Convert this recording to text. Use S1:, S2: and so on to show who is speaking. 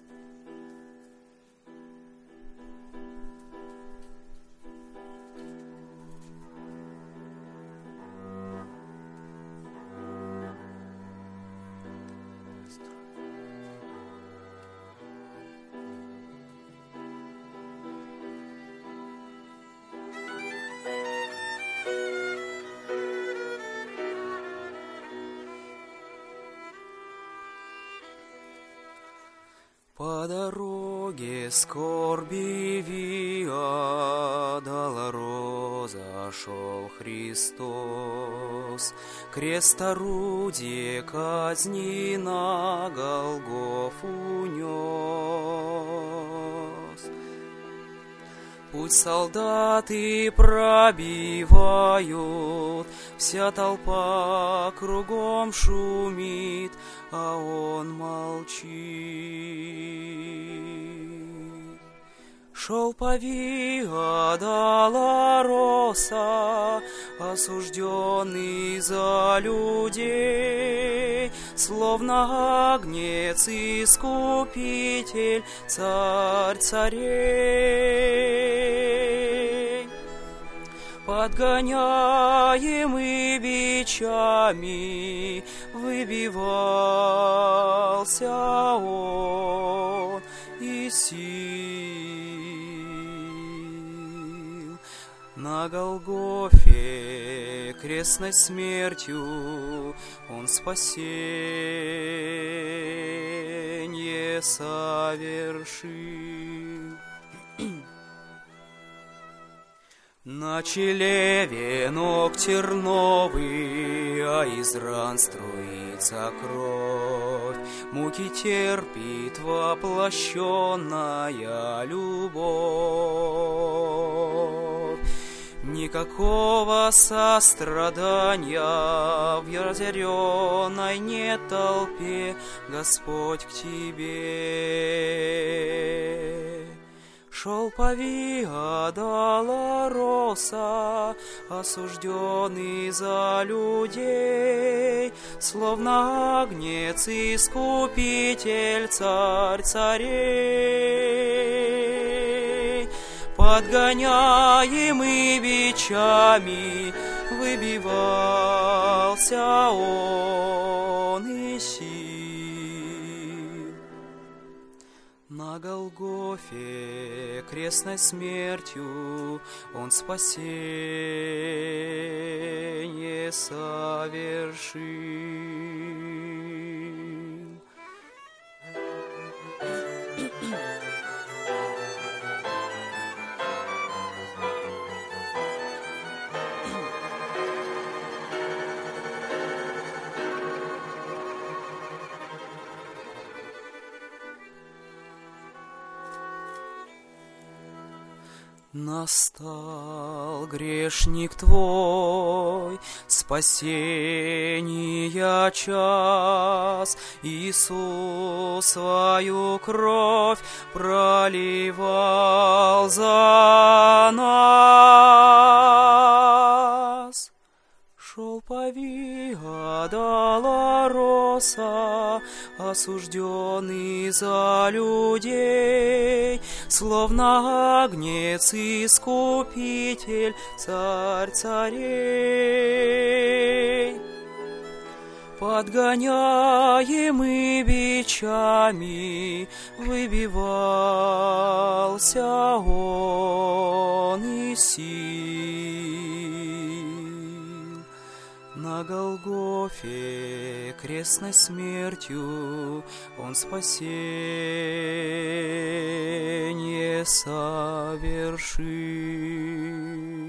S1: По дороге скорби Виа Долороза шел Христос, крест орудие казни на Голгофу нес. Путь солдаты пробивают, вся толпа кругом шумит, а он молчит. Шел по Виа Долороса, осужденный за людей, словно агнец искупитель, царь царей. Подгоняемый бичами, выбивался он из сил. На Голгофе крестной смертью он спасение совершил. На челе венок терновый, а из ран струится кровь. Муки терпит воплощенная любовь. Никакого сострадания в разъяренной нет толпе, Господь к тебе. Шел по Виа Долороса, осужденный за людей, словно агнец искупитель, царь царей. Подгоняемый бичами, выбивался он из сил. На Голгофе крестной смертью он спасение совершил. Настал грешник твой, спасения час, Иисус свою кровь проливал за нас. Шел по Виа Долороса, осужденный за людей, словно агнец искупитель, царь царей. Подгоняемый бичами, выбивался он из сил. На Голгофе крестной смертью он спасение совершил.